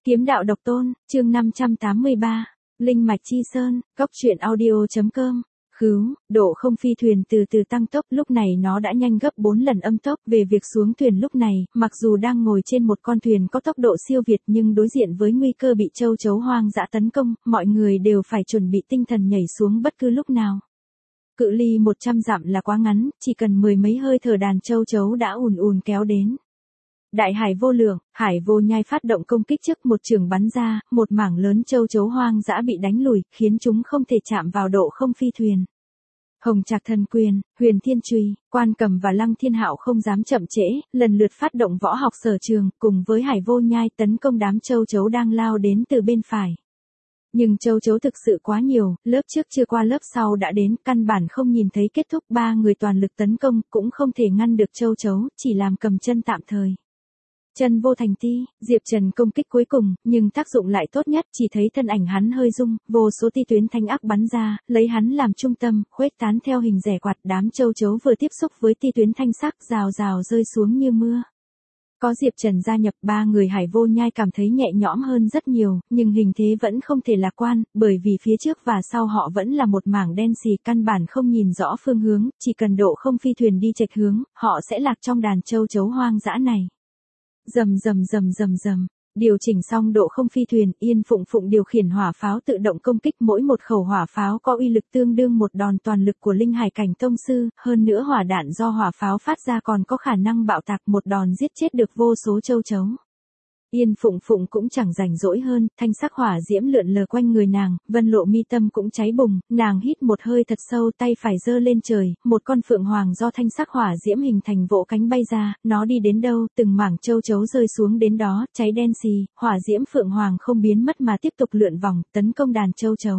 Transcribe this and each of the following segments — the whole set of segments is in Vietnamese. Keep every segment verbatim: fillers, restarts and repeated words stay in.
Kiếm đạo độc tôn, chương năm trăm tám mươi ba, Linh mạch chi sơn, góc truyện audio.com. Khứu, độ không phi thuyền từ từ tăng tốc, lúc này nó đã nhanh gấp bốn lần âm tốc. Về việc xuống thuyền lúc này, mặc dù đang ngồi trên một con thuyền có tốc độ siêu việt nhưng đối diện với nguy cơ bị châu chấu hoang dã tấn công, mọi người đều phải chuẩn bị tinh thần nhảy xuống bất cứ lúc nào. Cự ly một trăm dặm là quá ngắn, chỉ cần mười mấy hơi thở đàn châu chấu đã ùn ùn kéo đến. Đại hải vô lượng, Hải Vô Nhai phát động công kích trước một trường bắn ra, một mảng lớn châu chấu hoang dã bị đánh lùi, khiến chúng không thể chạm vào độ không phi thuyền. Hồng Trạc Thần Quyền, Huyền Thiên Chùy, Quan Cầm và Lăng Thiên Hạo không dám chậm trễ, lần lượt phát động võ học sở trường, cùng với Hải Vô Nhai tấn công đám châu chấu đang lao đến từ bên phải. Nhưng châu chấu thực sự quá nhiều, lớp trước chưa qua lớp sau đã đến, căn bản không nhìn thấy kết thúc. Ba người toàn lực tấn công, cũng không thể ngăn được châu chấu, chỉ làm cầm chân tạm thời. Chân vô thành ti, Diệp Trần công kích cuối cùng, nhưng tác dụng lại tốt nhất, chỉ thấy thân ảnh hắn hơi rung, vô số ti tuyến thanh ác bắn ra, lấy hắn làm trung tâm, khuếch tán theo hình rẻ quạt. Đám châu chấu vừa tiếp xúc với ti tuyến thanh sắc, rào rào rơi xuống như mưa. Có Diệp Trần gia nhập, ba người Hải Vô Nhai cảm thấy nhẹ nhõm hơn rất nhiều, nhưng hình thế vẫn không thể lạc quan, bởi vì phía trước và sau họ vẫn là một mảng đen xì, căn bản không nhìn rõ phương hướng, chỉ cần độ không phi thuyền đi chệch hướng, họ sẽ lạc trong đàn châu chấu hoang dã này. Rầm rầm rầm rầm rầm, điều chỉnh xong độ không phi thuyền, Yên Phụng Phụng điều khiển hỏa pháo tự động công kích, mỗi một khẩu hỏa pháo có uy lực tương đương một đòn toàn lực của Linh Hải cảnh tông sư, hơn nữa hỏa đạn do hỏa pháo phát ra còn có khả năng bạo tạc, một đòn giết chết được vô số châu chấu. Yên Phụng Phụng cũng chẳng rảnh rỗi hơn, thanh sắc hỏa diễm lượn lờ quanh người nàng, Vân Lộ mi tâm cũng cháy bùng, nàng hít một hơi thật sâu, tay phải giơ lên trời, một con phượng hoàng do thanh sắc hỏa diễm hình thành vỗ cánh bay ra, nó đi đến đâu, từng mảng châu chấu rơi xuống đến đó, cháy đen xì, hỏa diễm phượng hoàng không biến mất mà tiếp tục lượn vòng, tấn công đàn châu chấu.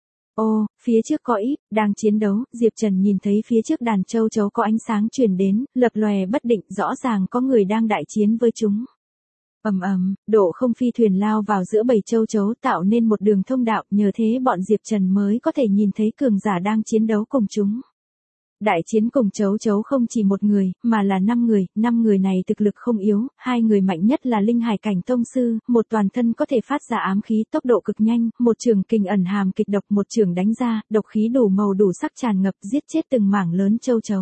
Ô, phía trước có ít, đang chiến đấu, Diệp Trần nhìn thấy phía trước đàn châu chấu có ánh sáng truyền đến, lập lòe bất định, rõ ràng có người đang đại chiến với chúng. Ầm ầm, độ không phi thuyền lao vào giữa bầy châu chấu, tạo nên một đường thông đạo, nhờ thế bọn Diệp Trần mới có thể nhìn thấy cường giả đang chiến đấu cùng chúng. Đại chiến cùng chấu chấu không chỉ một người, mà là năm người, năm người này thực lực không yếu, hai người mạnh nhất là Linh Hải cảnh tông sư, một toàn thân có thể phát ra ám khí, tốc độ cực nhanh, một trường kình ẩn hàm kịch độc, một trường đánh ra, độc khí đủ màu đủ sắc tràn ngập, giết chết từng mảng lớn châu chấu.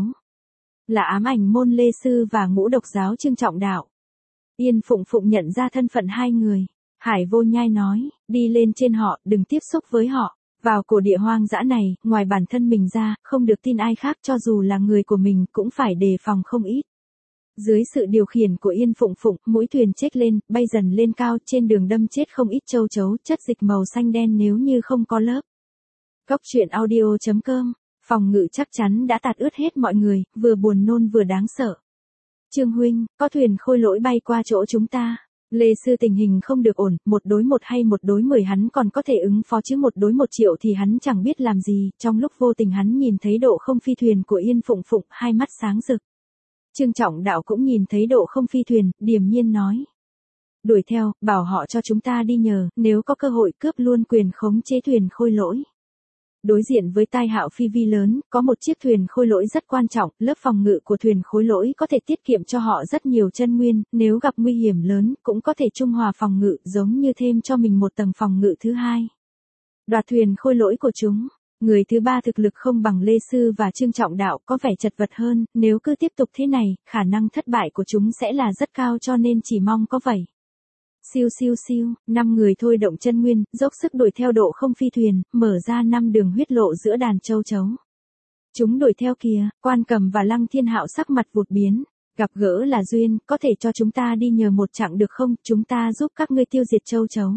Là ám ảnh môn Lê Sư và ngũ độc giáo Trương Trọng Đạo. Yên Phụng Phụng nhận ra thân phận hai người. Hải Vô Nhai nói, đi lên trên họ, đừng tiếp xúc với họ. Vào cổ địa hoang dã này, ngoài bản thân mình ra, không được tin ai khác, cho dù là người của mình cũng phải đề phòng không ít. Dưới sự điều khiển của Yên Phụng Phụng, mũi thuyền chếch lên, bay dần lên cao, trên đường đâm chết không ít châu chấu, chất dịch màu xanh đen nếu như không có lớp. Góc truyện audio.com, phòng ngự chắc chắn đã tạt ướt hết mọi người, vừa buồn nôn vừa đáng sợ. Trương huynh, có thuyền khôi lỗi bay qua chỗ chúng ta. Lê Sư tình hình không được ổn, một đối một hay một đối mười hắn còn có thể ứng phó, chứ một đối một triệu thì hắn chẳng biết làm gì. Trong lúc vô tình hắn nhìn thấy độ không phi thuyền của Yên Phụng Phụng, hai mắt sáng rực. Trương Trọng Đạo cũng nhìn thấy độ không phi thuyền, điềm nhiên nói. Đuổi theo, bảo họ cho chúng ta đi nhờ, nếu có cơ hội cướp luôn quyền khống chế thuyền khôi lỗi. Đối diện với tai hạo phi vi lớn, có một chiếc thuyền khôi lỗi rất quan trọng, lớp phòng ngự của thuyền khôi lỗi có thể tiết kiệm cho họ rất nhiều chân nguyên, nếu gặp nguy hiểm lớn, cũng có thể trung hòa phòng ngự, giống như thêm cho mình một tầng phòng ngự thứ hai. Đoạt thuyền khôi lỗi của chúng, người thứ ba thực lực không bằng Lê Sư và Trương Trọng Đạo, có vẻ chật vật hơn, nếu cứ tiếp tục thế này, khả năng thất bại của chúng sẽ là rất cao, cho nên chỉ mong có vậy. Siêu siêu siêu, năm người thôi động chân nguyên, dốc sức đuổi theo độ không phi thuyền, mở ra năm đường huyết lộ giữa đàn châu chấu. Chúng đuổi theo kìa, Quan Cầm và Lăng Thiên Hạo sắc mặt vụt biến, gặp gỡ là duyên, có thể cho chúng ta đi nhờ một chặng được không, chúng ta giúp các ngươi tiêu diệt châu chấu.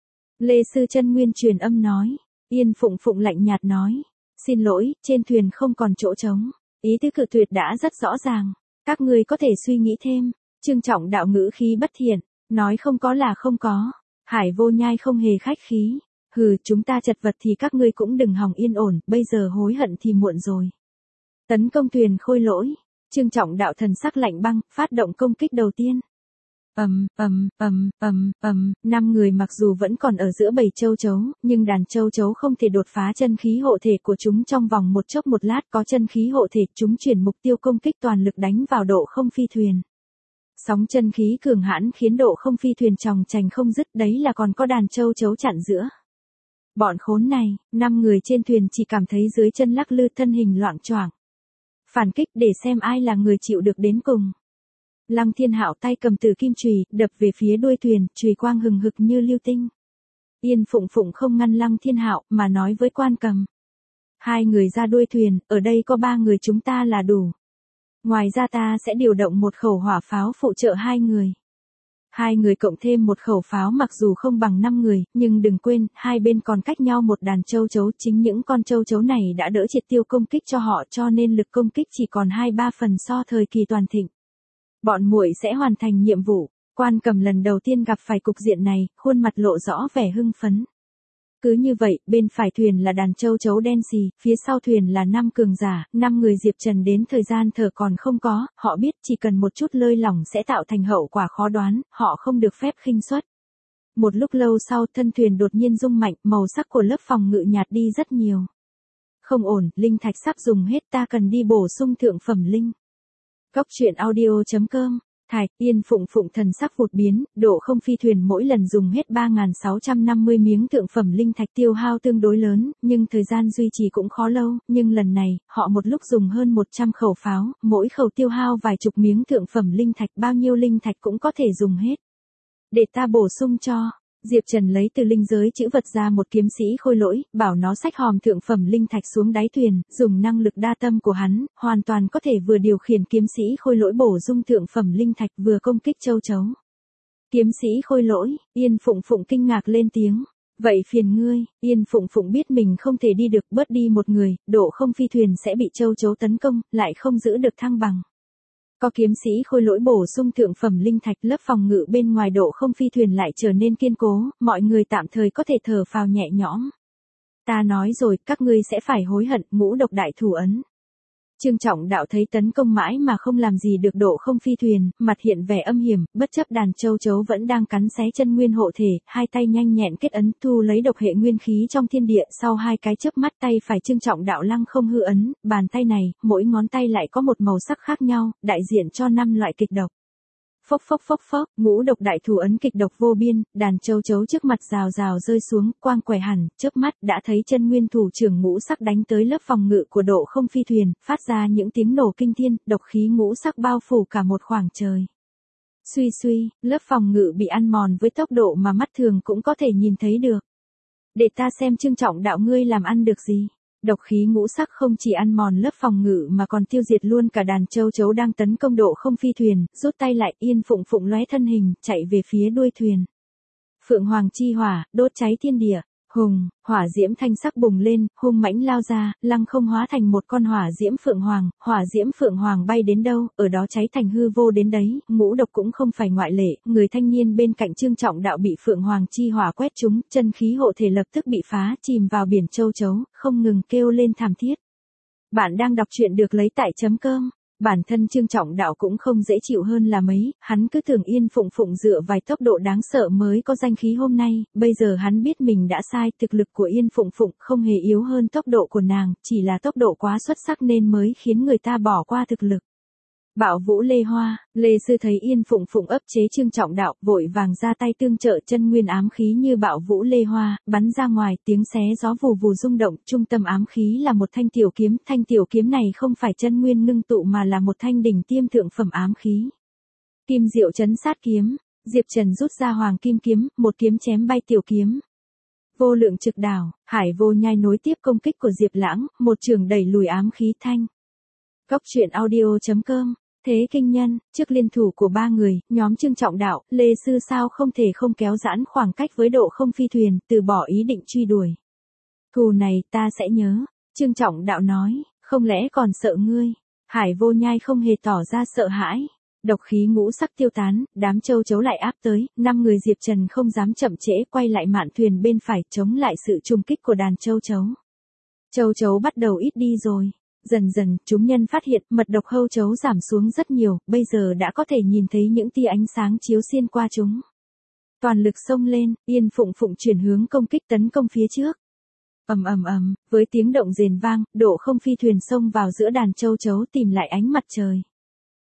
Lê Sư chân nguyên truyền âm nói, Yên Phụng Phụng lạnh nhạt nói, xin lỗi, trên thuyền không còn chỗ trống, ý tứ cự tuyệt đã rất rõ ràng, các ngươi có thể suy nghĩ thêm. Trương Trọng Đạo ngữ khí bất thiện. Nói không có là không có. Hải Vô Nhai không hề khách khí. Hừ, chúng ta chật vật thì các ngươi cũng đừng hòng yên ổn, bây giờ hối hận thì muộn rồi. Tấn công thuyền khôi lỗi. Trương Trọng Đạo thần sắc lạnh băng, phát động công kích đầu tiên. Ầm, ầm, ầm, ầm, ầm, năm người mặc dù vẫn còn ở giữa bầy châu chấu, nhưng đàn châu chấu không thể đột phá chân khí hộ thể của chúng trong vòng một chốc một lát, có chân khí hộ thể, chúng chuyển mục tiêu công kích toàn lực đánh vào độ không phi thuyền. Sóng chân khí cường hãn khiến độ không phi thuyền chòng chành không dứt, đấy là còn có đàn châu chấu chặn giữa. Bọn khốn này, năm người trên thuyền chỉ cảm thấy dưới chân lắc lư, thân hình loạng choạng. Phản kích để xem ai là người chịu được đến cùng. Lăng Thiên Hạo tay cầm tử kim chùy, đập về phía đuôi thuyền, chùy quang hừng hực như lưu tinh. Yên Phụng Phụng không ngăn Lăng Thiên Hạo, mà nói với Quan Cầm. Hai người ra đuôi thuyền, ở đây có ba người chúng ta là đủ. Ngoài ra ta sẽ điều động một khẩu hỏa pháo phụ trợ hai người. Hai người cộng thêm một khẩu pháo mặc dù không bằng năm người, nhưng đừng quên, hai bên còn cách nhau một đàn châu chấu. Chính những con châu chấu này đã đỡ triệt tiêu công kích cho họ, cho nên lực công kích chỉ còn hai ba phần so thời kỳ toàn thịnh. Bọn muội sẽ hoàn thành nhiệm vụ. Quan Cầm lần đầu tiên gặp phải cục diện này, khuôn mặt lộ rõ vẻ hưng phấn. Cứ như vậy, bên phải thuyền là đàn châu chấu đen xì, phía sau thuyền là năm cường giả, năm người Diệp Trần đến thời gian thở còn không có, họ biết chỉ cần một chút lơi lỏng sẽ tạo thành hậu quả khó đoán, họ không được phép khinh suất. Một lúc lâu sau, thân thuyền đột nhiên rung mạnh, màu sắc của lớp phòng ngự nhạt đi rất nhiều. Không ổn, linh thạch sắp dùng hết, ta cần đi bổ sung thượng phẩm linh. Góc truyện audio chấm com. Thạch, Yên Phụng Phụng thần sắc vụt biến, độ không phi thuyền mỗi lần dùng hết ba nghìn sáu trăm năm mươi miếng thượng phẩm linh thạch, tiêu hao tương đối lớn, nhưng thời gian duy trì cũng khó lâu, nhưng lần này, họ một lúc dùng hơn một trăm khẩu pháo, mỗi khẩu tiêu hao vài chục miếng thượng phẩm linh thạch, bao nhiêu linh thạch cũng có thể dùng hết. Để ta bổ sung cho. Diệp Trần lấy từ linh giới chữ vật ra một kiếm sĩ khôi lỗi, bảo nó xách hòm thượng phẩm linh thạch xuống đáy thuyền, dùng năng lực đa tâm của hắn, hoàn toàn có thể vừa điều khiển kiếm sĩ khôi lỗi bổ sung thượng phẩm linh thạch vừa công kích châu chấu. Kiếm sĩ khôi lỗi, Yên Phụng Phụng kinh ngạc lên tiếng. Vậy phiền ngươi. Yên Phụng Phụng biết mình không thể đi được, bớt đi một người, độ không phi thuyền sẽ bị châu chấu tấn công, lại không giữ được thăng bằng. Có kiếm sĩ khôi lỗi bổ sung thượng phẩm linh thạch, lớp phòng ngự bên ngoài độ không phi thuyền lại trở nên kiên cố, mọi người tạm thời có thể thở phào nhẹ nhõm. Ta nói rồi, các ngươi sẽ phải hối hận. Ngũ độc đại thủ ấn. Trương Trọng Đạo thấy tấn công mãi mà không làm gì được độ không phi thuyền, mặt hiện vẻ âm hiểm, bất chấp đàn châu chấu vẫn đang cắn xé chân nguyên hộ thể, hai tay nhanh nhẹn kết ấn, thu lấy độc hệ nguyên khí trong thiên địa, sau hai cái chớp mắt tay phải Trương Trọng Đạo lăng không hư ấn, bàn tay này, mỗi ngón tay lại có một màu sắc khác nhau, đại diện cho năm loại kịch độc. Phốc phốc phốc phốc, ngũ độc đại thủ ấn kịch độc vô biên, đàn châu chấu trước mặt rào rào rơi xuống, quang quẻ hẳn, chớp mắt đã thấy chân nguyên thủ trưởng ngũ sắc đánh tới lớp phòng ngự của độ không phi thuyền, phát ra những tiếng nổ kinh thiên, độc khí ngũ sắc bao phủ cả một khoảng trời. Suy suy, lớp phòng ngự bị ăn mòn với tốc độ mà mắt thường cũng có thể nhìn thấy được. Để ta xem Trương Trọng Đạo ngươi làm ăn được gì. Độc khí ngũ sắc không chỉ ăn mòn lớp phòng ngự mà còn tiêu diệt luôn cả đàn châu chấu đang tấn công độ không phi thuyền, rút tay lại, Yên Phụng Phụng lóe thân hình, chạy về phía đuôi thuyền. Phượng Hoàng chi hỏa, đốt cháy thiên địa. Hùng, hỏa diễm thanh sắc bùng lên, hung mãnh lao ra, lăng không hóa thành một con hỏa diễm phượng hoàng, hỏa diễm phượng hoàng bay đến đâu, ở đó cháy thành hư vô đến đấy, ngũ độc cũng không phải ngoại lệ, người thanh niên bên cạnh Trương Trọng Đạo bị phượng hoàng chi hỏa quét trúng, chân khí hộ thể lập tức bị phá, chìm vào biển châu chấu, không ngừng kêu lên thảm thiết. Bạn đang đọc truyện được lấy tại chấm com. Bản thân Trương Trọng Đạo cũng không dễ chịu hơn là mấy, hắn cứ tưởng Yên Phụng Phụng dựa vài tốc độ đáng sợ mới có danh khí hôm nay, bây giờ hắn biết mình đã sai, thực lực của Yên Phụng Phụng không hề yếu hơn tốc độ của nàng, chỉ là tốc độ quá xuất sắc nên mới khiến người ta bỏ qua thực lực. Bạo Vũ Lê Hoa, Lê Sư thấy Yên Phụng Phụng ấp chế Trương Trọng Đạo, vội vàng ra tay tương trợ, chân nguyên ám khí như Bạo Vũ Lê Hoa, bắn ra ngoài, tiếng xé gió vù vù rung động, trung tâm ám khí là một thanh tiểu kiếm, thanh tiểu kiếm này không phải chân nguyên ngưng tụ mà là một thanh đỉnh tiêm thượng phẩm ám khí. Kim Diệu Chấn Sát Kiếm, Diệp Trần rút ra Hoàng Kim Kiếm, một kiếm chém bay tiểu kiếm. Vô Lượng Trực Đảo, Hải Vô Nhai nối tiếp công kích của Diệp Lãng, một trường đẩy lùi ám khí thanh. Góc truyện audio chấm com. Thế kinh nhân, trước liên thủ của ba người, nhóm Trương Trọng Đạo, Lê Sư sao không thể không kéo giãn khoảng cách với độ không phi thuyền, từ bỏ ý định truy đuổi. Thù này ta sẽ nhớ, Trương Trọng Đạo nói, không lẽ còn sợ ngươi. Hải Vô Nhai không hề tỏ ra sợ hãi. Độc khí ngũ sắc tiêu tán, đám châu chấu lại áp tới, năm người Diệp Trần không dám chậm trễ, quay lại mạn thuyền bên phải, chống lại sự trùng kích của đàn châu chấu. Châu chấu bắt đầu ít đi rồi. Dần dần, chúng nhân phát hiện mật độc hâu chấu giảm xuống rất nhiều, bây giờ đã có thể nhìn thấy những tia ánh sáng chiếu xuyên qua chúng. Toàn lực xông lên, Yên Phụng Phụng chuyển hướng công kích tấn công phía trước. Ầm ầm ầm, với tiếng động rền vang, độ không phi thuyền xông vào giữa đàn châu chấu tìm lại ánh mặt trời.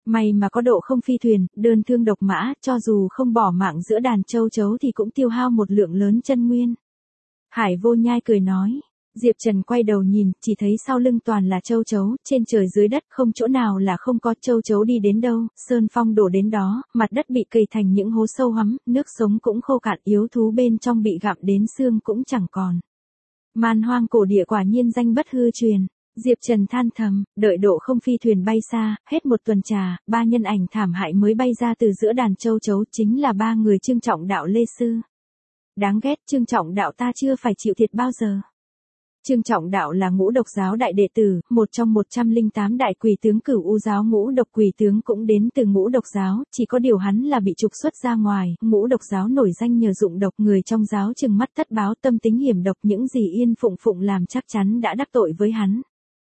May mà có độ không phi thuyền, đơn thương độc mã, cho dù không bỏ mạng giữa đàn châu chấu thì cũng tiêu hao một lượng lớn chân nguyên. Hải Vô Nhai cười nói. Diệp Trần quay đầu nhìn, chỉ thấy sau lưng toàn là châu chấu, trên trời dưới đất không chỗ nào là không có, châu chấu đi đến đâu, sơn phong đổ đến đó, mặt đất bị cày thành những hố sâu hoắm, nước sống cũng khô cạn, yếu thú bên trong bị gặm đến xương cũng chẳng còn. Man hoang cổ địa quả nhiên danh bất hư truyền. Diệp Trần than thầm, đợi độ không phi thuyền bay xa, hết một tuần trà, ba nhân ảnh thảm hại mới bay ra từ giữa đàn châu chấu, chính là ba người Trương Trọng Đạo Lê Sư. Đáng ghét, Trương Trọng Đạo ta chưa phải chịu thiệt bao giờ. Trương Trọng Đạo là Ngũ Độc giáo đại đệ tử, một trong một trăm lẻ tám đại quỷ tướng Cửu U giáo. Ngũ Độc quỷ tướng cũng đến từ Ngũ Độc giáo, chỉ có điều hắn là bị trục xuất ra ngoài. Ngũ Độc giáo nổi danh nhờ dụng độc, người trong giáo trừng mắt thất báo, tâm tính hiểm độc, những gì Yên Phụng Phụng làm chắc chắn đã đắc tội với hắn.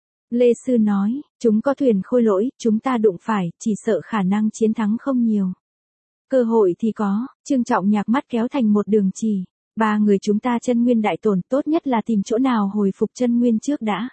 Lê Sư nói, chúng có thuyền khôi lỗi, chúng ta đụng phải, chỉ sợ khả năng chiến thắng không nhiều. Cơ hội thì có. Trương Trọng Nhạc mắt kéo thành một đường chỉ. Ba người chúng ta chân nguyên đại tổn, tốt nhất là tìm chỗ nào hồi phục chân nguyên trước đã.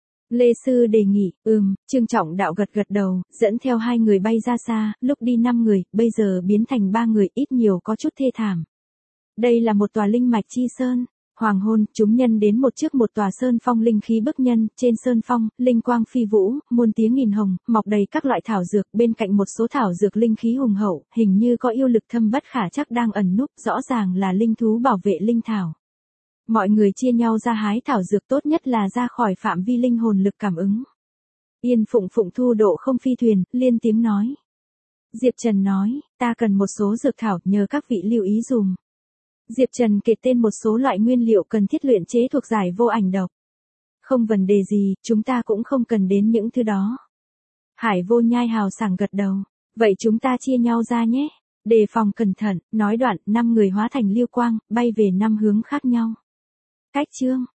Lê Sư đề nghị. Ừm, Trương Trọng Đạo gật gật đầu, dẫn theo hai người bay ra xa, lúc đi năm người, bây giờ biến thành ba người, ít nhiều có chút thê thảm. Đây là một tòa linh mạch chi sơn. Hoàng hôn, chúng nhân đến một trước một tòa sơn phong, linh khí bức nhân, trên sơn phong, linh quang phi vũ, muôn tiếng nghìn hồng, mọc đầy các loại thảo dược, bên cạnh một số thảo dược linh khí hùng hậu, hình như có yêu lực thâm bất khả chắc đang ẩn núp, rõ ràng là linh thú bảo vệ linh thảo. Mọi người chia nhau ra hái thảo dược, tốt nhất là ra khỏi phạm vi linh hồn lực cảm ứng. Yên Phụng Phụng thu độ không phi thuyền, liên tiếng nói. Diệp Trần nói, ta cần một số dược thảo, nhờ các vị lưu ý dùm. Diệp Trần kể tên một số loại nguyên liệu cần thiết luyện chế thuộc giải vô ảnh độc. Không vấn đề gì, chúng ta cũng không cần đến những thứ đó. Hải Vô Nhai hào sảng gật đầu. Vậy chúng ta chia nhau ra nhé. Đề phòng cẩn thận, nói đoạn, năm người hóa thành lưu quang, bay về năm hướng khác nhau. Cách chương.